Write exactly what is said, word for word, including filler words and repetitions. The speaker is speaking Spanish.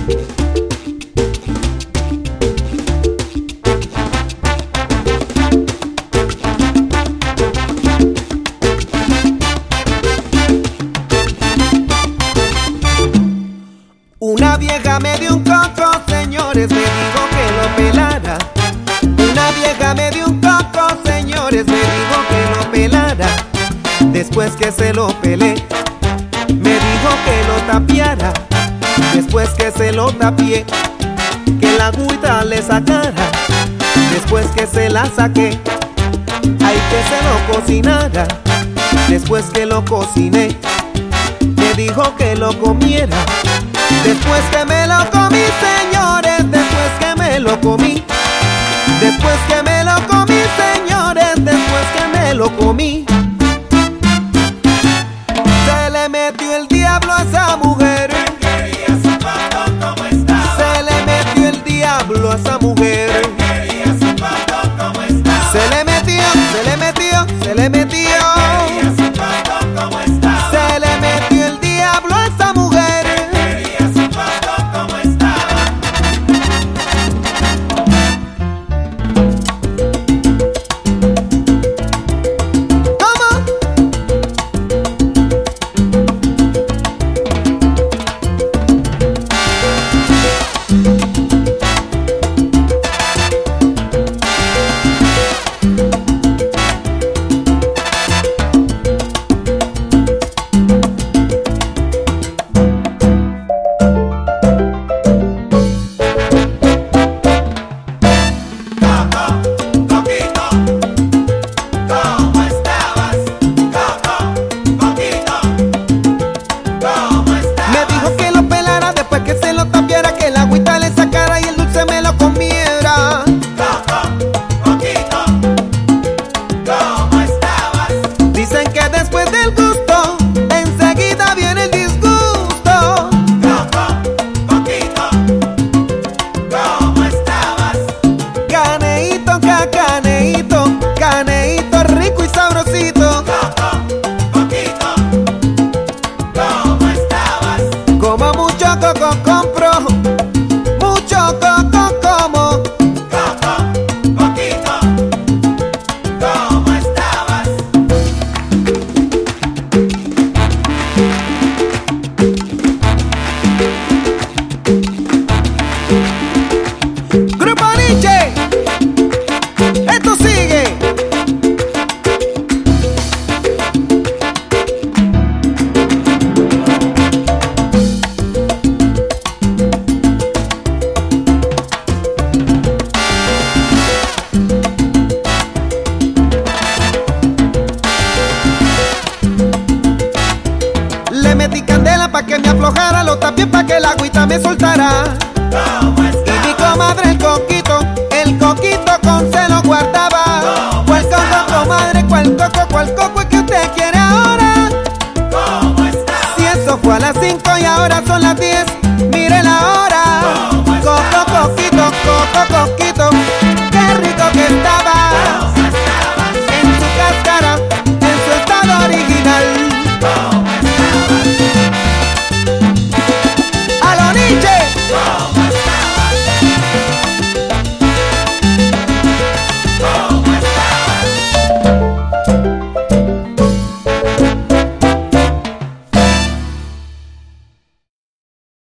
Una vieja me dio un coco, señores, me dijo que lo pelara. Una vieja me dio un coco, señores, me dijo que lo pelara. Después que se lo pelé, me dijo que lo tapiara. Después que se lo tapié, que la agüita le sacara. Después que se la saqué, ay, que se lo cocinara. Después que lo cociné, me dijo que lo comiera. Después que me lo comí, señores, después que me lo comí. Después que me lo comí, señores, después que me lo comí. Se le metió el diablo a esa mujer. Quería su pato como estaba. Se le metió el diablo a esa mujer. Quería su pato como estaba. Se le metió, se le metió, se le metió. Quería su pato como estaba. Se le metió el diablo a esa mujer. Quería su pato como estaba. ¿Cómo? Coco, coquito, ¿cómo estabas? Coco, coquito, ¿cómo estabas? Me dijo que lo pelara después que se lo tapiara, que la agüita le sacara y el dulce me lo comiera. Coco, coquito, ¿cómo estabas? Dicen que después del gusto, enseguida viene el disgusto. Coco, coquito, ¿cómo estabas? Caneíto, cacaneíto, caneíto rico y sabrosito. Coco, coquito, ¿cómo estabas? Como mucho coco compro, mucho coco como. Coco, coquito, ¿cómo estabas? Grupo Nietzsche, esto sigue. Le metí candela pa' que me aflojara, lo tapié pa' que la agüita me soltara. ¿Cómo Y estabas? mi comadre el coquito, el coquito con se lo guardaba. ¿Cuál coco, comadre? ¿Cuál coco? ¿Cuál coco es que usted quiere ahora? ¿Cómo estabas? Si eso fue a las cinco y ahora son las diez, mire la hora. Coco, coquito, coco, coquito, qué rico que estaba.